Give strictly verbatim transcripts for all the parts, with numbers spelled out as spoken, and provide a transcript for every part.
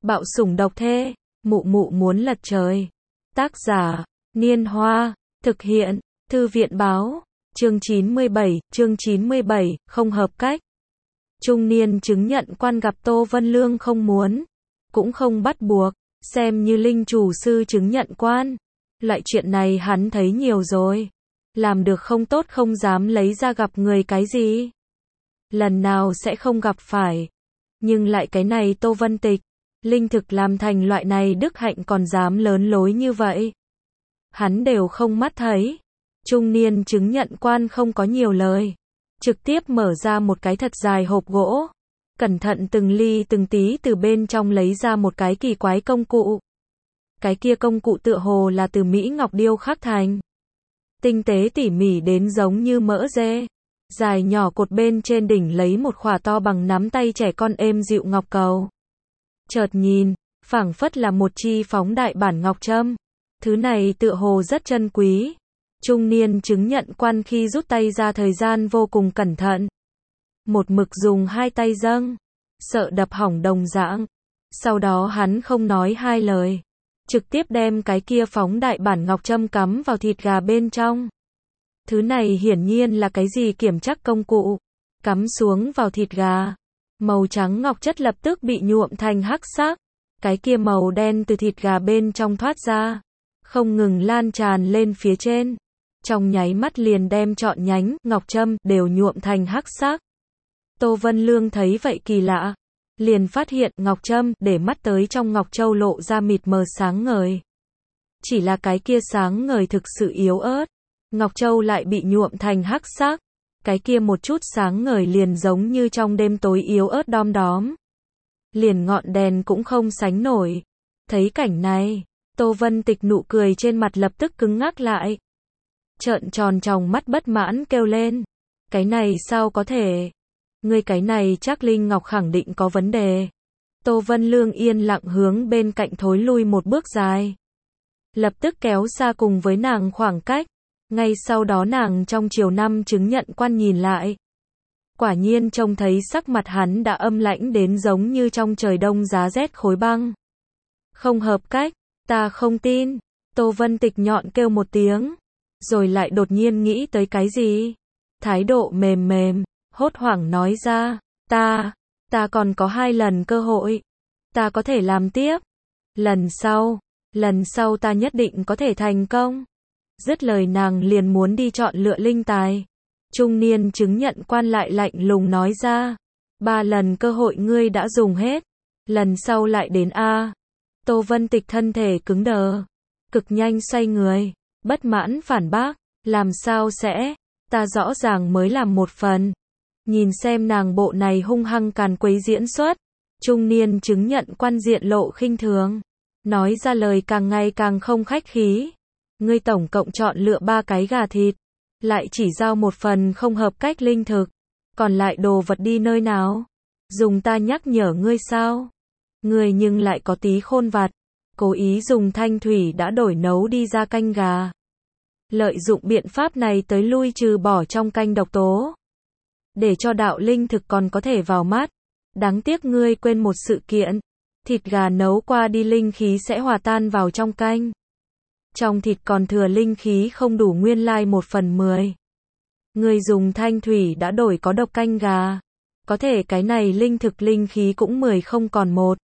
Bạo sủng độc thê, mụ mụ muốn lật trời. Tác giả, Niên Hoa, thực hiện, Thư viện báo, chương chín mươi bảy, chương chín mươi bảy, không hợp cách. Trung niên chứng nhận quan gặp Tô Vân Lương không muốn, cũng không bắt buộc, xem như linh chủ sư chứng nhận quan. Loại chuyện này hắn thấy nhiều rồi. Làm được không tốt không dám lấy ra gặp người cái gì. Lần nào sẽ không gặp phải. Nhưng lại cái này Tô Vân Tịch, linh thực làm thành loại này đức hạnh còn dám lớn lối như vậy. Hắn đều không mắt thấy. Trung niên chứng nhận quan không có nhiều lời. Trực tiếp mở ra một cái thật dài hộp gỗ. Cẩn thận từng ly từng tí từ bên trong lấy ra một cái kỳ quái công cụ. Cái kia công cụ tựa hồ là từ Mỹ Ngọc điêu khắc thành. Tinh tế tỉ mỉ đến giống như mỡ dê. Dài nhỏ cột bên trên đỉnh lấy một khỏa to bằng nắm tay trẻ con êm dịu ngọc cầu. Chợt nhìn, phảng phất là một chi phóng đại bản ngọc trâm. Thứ này tựa hồ rất chân quý. Trung niên chứng nhận quan khi rút tay ra thời gian vô cùng cẩn thận. Một mực dùng hai tay dâng, sợ đập hỏng đồng dạng. Sau đó hắn không nói hai lời, trực tiếp đem cái kia phóng đại bản ngọc trâm cắm vào thịt gà bên trong. Thứ này hiển nhiên là cái gì kiểm chắc công cụ. Cắm xuống vào thịt gà, màu trắng ngọc chất lập tức bị nhuộm thành hắc sắc. Cái kia màu đen từ thịt gà bên trong thoát ra, không ngừng lan tràn lên phía trên. Trong nháy mắt liền đem trọn nhánh, ngọc trâm, đều nhuộm thành hắc sắc. Tô Vân Lương thấy vậy kỳ lạ. Liền phát hiện ngọc trâm, để mắt tới trong ngọc châu lộ ra mịt mờ sáng ngời. Chỉ là cái kia sáng ngời thực sự yếu ớt. Ngọc châu lại bị nhuộm thành hắc sắc. Cái kia một chút sáng ngời liền giống như trong đêm tối yếu ớt đom đóm. Liền ngọn đèn cũng không sánh nổi. Thấy cảnh này, Tô Vân Tịch nụ cười trên mặt lập tức cứng ngắc lại. Trợn tròn tròng mắt bất mãn kêu lên. Cái này sao có thể? Ngươi cái này chắc Linh Ngọc khẳng định có vấn đề. Tô Vân Lương yên lặng hướng bên cạnh thối lui một bước dài. Lập tức kéo xa cùng với nàng khoảng cách. Ngay sau đó nàng trong chiều năm chứng nhận quan nhìn lại. Quả nhiên trông thấy sắc mặt hắn đã âm lãnh đến giống như trong trời đông giá rét khối băng. Không hợp cách, ta không tin. Tô Vân Tịch nhọn kêu một tiếng. Rồi lại đột nhiên nghĩ tới cái gì. Thái độ mềm mềm, hốt hoảng nói ra. Ta, ta còn có hai lần cơ hội. Ta có thể làm tiếp. Lần sau, lần sau ta nhất định có thể thành công. Dứt lời nàng liền muốn đi chọn lựa linh tài. Trung niên chứng nhận quan lại lạnh lùng nói ra. Ba lần cơ hội ngươi đã dùng hết. Lần sau lại đến A. Tô Vân Tịch thân thể cứng đờ. Cực nhanh xoay người. Bất mãn phản bác. Làm sao sẽ? Ta rõ ràng mới làm một phần. Nhìn xem nàng bộ này hung hăng càn quấy diễn xuất. Trung niên chứng nhận quan diện lộ khinh thường. Nói ra lời càng ngày càng không khách khí. Ngươi tổng cộng chọn lựa ba cái gà thịt. Lại chỉ giao một phần không hợp cách linh thực. Còn lại đồ vật đi nơi nào? Dùng ta nhắc nhở ngươi sao? Ngươi nhưng lại có tí khôn vặt. Cố ý dùng thanh thủy đã đổi nấu đi ra canh gà. Lợi dụng biện pháp này tới lui trừ bỏ trong canh độc tố. Để cho đạo linh thực còn có thể vào mắt. Đáng tiếc ngươi quên một sự kiện. Thịt gà nấu qua đi linh khí sẽ hòa tan vào trong canh. Trong thịt còn thừa linh khí không đủ nguyên lai một phần mười. Ngươi dùng thanh thủy đã đổi có độc canh gà. Có thể cái này linh thực linh khí cũng mười không còn một.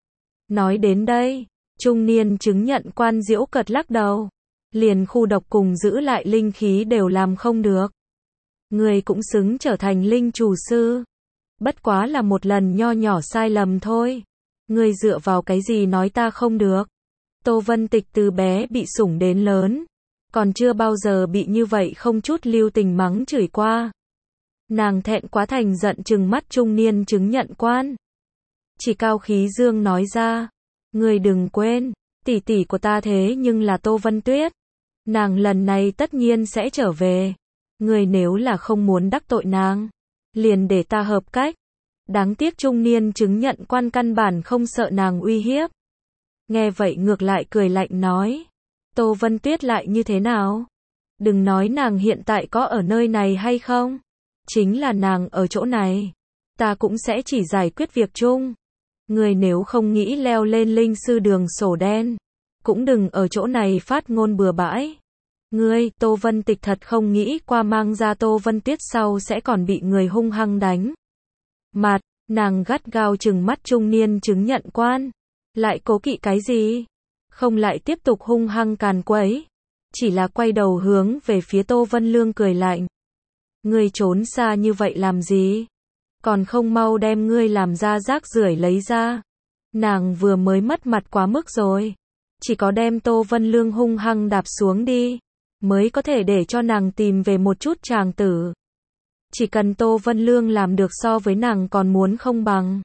Nói đến đây, trung niên chứng nhận quan diễu cợt lắc đầu. Liền khu độc cùng giữ lại linh khí đều làm không được. Ngươi cũng xứng trở thành linh chủ sư. Bất quá là một lần nho nhỏ sai lầm thôi. Ngươi dựa vào cái gì nói ta không được? Tô Vân Tịch từ bé bị sủng đến lớn. Còn chưa bao giờ bị như vậy không chút lưu tình mắng chửi qua. Nàng thẹn quá thành giận trừng mắt trung niên chứng nhận quan. Chỉ cao khí dương nói ra. Ngươi đừng quên, tỷ tỷ của ta thế nhưng là Tô Vân Tuyết. Nàng lần này tất nhiên sẽ trở về. Ngươi nếu là không muốn đắc tội nàng, liền để ta hợp cách. Đáng tiếc trung niên chứng nhận quan căn bản không sợ nàng uy hiếp. Nghe vậy ngược lại cười lạnh nói. Tô Vân Tuyết lại như thế nào? Đừng nói nàng hiện tại có ở nơi này hay không. Chính là nàng ở chỗ này. Ta cũng sẽ chỉ giải quyết việc chung. Ngươi nếu không nghĩ leo lên linh sư đường sổ đen, cũng đừng ở chỗ này phát ngôn bừa bãi. Ngươi, Tô Vân Tịch thật không nghĩ qua mang ra Tô Vân Tuyết sau sẽ còn bị người hung hăng đánh. Mặt, nàng gắt gao trừng mắt trung niên chứng nhận quan. Lại cố kỵ cái gì? Không lại tiếp tục hung hăng càn quấy. Chỉ là quay đầu hướng về phía Tô Vân Lương cười lạnh. Ngươi trốn xa như vậy làm gì? Còn không mau đem ngươi làm ra rác rưởi lấy ra. Nàng vừa mới mất mặt quá mức rồi. Chỉ có đem Tô Vân Lương hung hăng đạp xuống đi, mới có thể để cho nàng tìm về một chút tràng tử. Chỉ cần Tô Vân Lương làm được so với nàng còn muốn không bằng,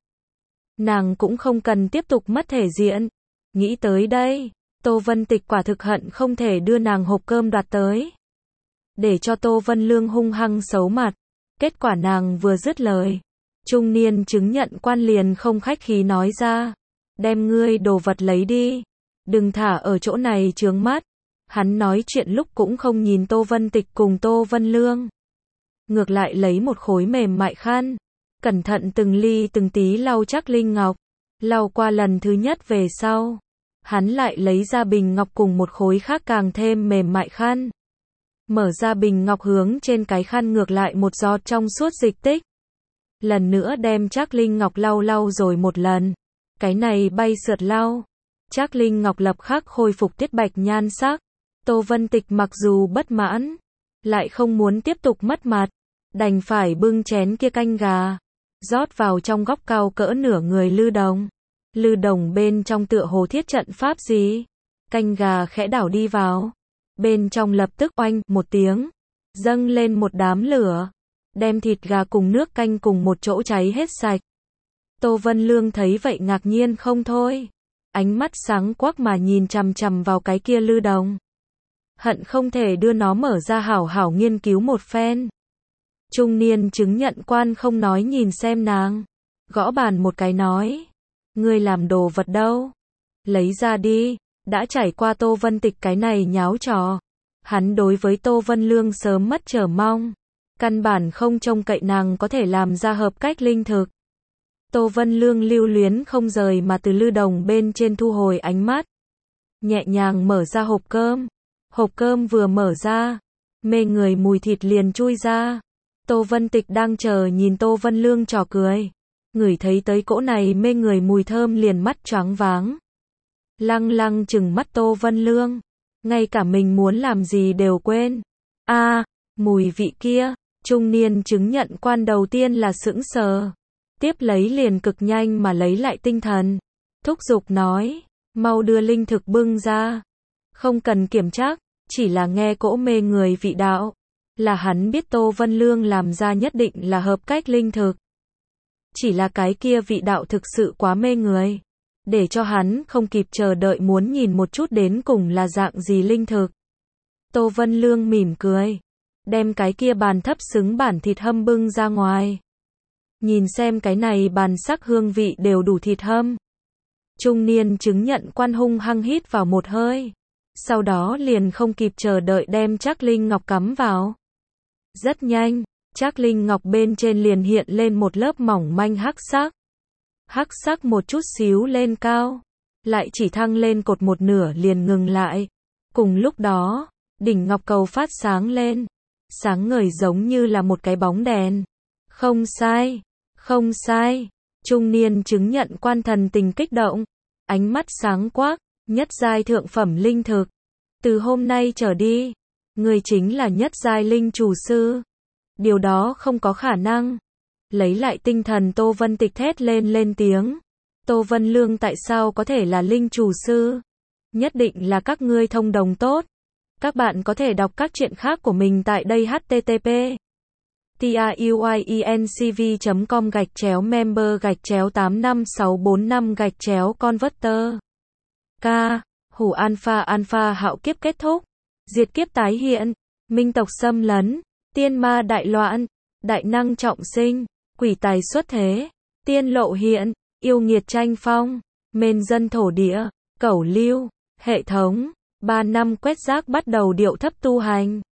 nàng cũng không cần tiếp tục mất thể diện. Nghĩ tới đây, Tô Vân Tịch quả thực hận không thể đưa nàng hộp cơm đoạt tới, để cho Tô Vân Lương hung hăng xấu mặt. Kết quả nàng vừa dứt lời, trung niên chứng nhận quan liền không khách khí nói ra, đem ngươi đồ vật lấy đi, đừng thả ở chỗ này chướng mắt. Hắn nói chuyện lúc cũng không nhìn Tô Vân Tịch cùng Tô Vân Lương, ngược lại lấy một khối mềm mại khăn, cẩn thận từng ly từng tí lau Trác Linh Ngọc. Lau qua lần thứ nhất về sau, hắn lại lấy ra bình ngọc cùng một khối khác càng thêm mềm mại khăn. Mở ra bình ngọc hướng trên cái khăn ngược lại một giọt trong suốt dịch tích. Lần nữa đem Trác Linh Ngọc lau lau rồi một lần. Cái này bay sượt lau, Trác Linh Ngọc lập khắc khôi phục tiết bạch nhan sắc. Tô Vân Tịch mặc dù bất mãn, lại không muốn tiếp tục mất mặt, đành phải bưng chén kia canh gà, rót vào trong góc cao cỡ nửa người lư đồng. Lư đồng bên trong tựa hồ thiết trận pháp gì, canh gà khẽ đảo đi vào, bên trong lập tức oanh một tiếng, dâng lên một đám lửa, đem thịt gà cùng nước canh cùng một chỗ cháy hết sạch. Tô Vân Lương thấy vậy ngạc nhiên không thôi, ánh mắt sáng quắc mà nhìn chằm chằm vào cái kia lư đồng, hận không thể đưa nó mở ra hảo hảo nghiên cứu một phen. Trung niên chứng nhận quan không nói nhìn xem nàng, gõ bàn một cái nói, ngươi làm đồ vật đâu? Lấy ra đi. Đã trải qua Tô Vân Tịch cái này nháo trò, hắn đối với Tô Vân Lương sớm mất chờ mong, căn bản không trông cậy nàng có thể làm ra hợp cách linh thực. Tô Vân Lương lưu luyến không rời mà từ lư đồng bên trên thu hồi ánh mắt, nhẹ nhàng mở ra hộp cơm. Hộp cơm vừa mở ra, mê người mùi thịt liền chui ra. Tô Vân Tịch đang chờ nhìn Tô Vân Lương trò cười, ngửi thấy tới cỗ này mê người mùi thơm liền mắt choáng váng. Lăng lăng chừng mắt Tô Vân Lương, ngay cả mình muốn làm gì đều quên. A, à, mùi vị kia, trung niên chứng nhận quan đầu tiên là sững sờ, tiếp lấy liền cực nhanh mà lấy lại tinh thần, thúc giục nói, mau đưa linh thực bưng ra. Không cần kiểm tra, chỉ là nghe cỗ mê người vị đạo, là hắn biết Tô Vân Lương làm ra nhất định là hợp cách linh thực. Chỉ là cái kia vị đạo thực sự quá mê người, để cho hắn không kịp chờ đợi muốn nhìn một chút đến cùng là dạng gì linh thực. Tô Vân Lương mỉm cười, đem cái kia bàn thấp xứng bản thịt hâm bưng ra ngoài. Nhìn xem cái này bàn sắc hương vị đều đủ thịt hâm. Trung niên chứng nhận quan hung hăng hít vào một hơi, sau đó liền không kịp chờ đợi đem Trác Linh Ngọc cắm vào. Rất nhanh, Trác Linh Ngọc bên trên liền hiện lên một lớp mỏng manh hắc sắc. Hắc sắc một chút xíu lên cao, lại chỉ thăng lên cột một nửa liền ngừng lại. Cùng lúc đó, đỉnh ngọc cầu phát sáng lên, sáng ngời giống như là một cái bóng đèn. Không sai, không sai, trung niên chứng nhận quan thần tình kích động, ánh mắt sáng quắc, nhất giai thượng phẩm linh thực. Từ hôm nay trở đi, người chính là nhất giai linh chủ sư. Điều đó không có khả năng. Lấy lại tinh thần Tô Vân Tịch thét lên lên tiếng. Tô Vân Lương tại sao có thể là linh chủ sư? Nhất định là các ngươi thông đồng tốt. Các bạn có thể đọc các truyện khác của mình tại đây h t t p truyencv chấm com gạch chéo member gạch chéo tám năm sáu bốn năm gạch chéo converter. K. Hủ alpha alpha hạo kiếp kết thúc. Diệt kiếp tái hiện. Minh tộc xâm lấn. Tiên ma đại loạn. Đại năng trọng sinh. Quỷ tài xuất thế. Tiên lộ hiện. Yêu nghiệt tranh phong. Mên dân thổ địa. Cẩu lưu. Hệ thống. Ba năm quét rác bắt đầu điệu thấp tu hành.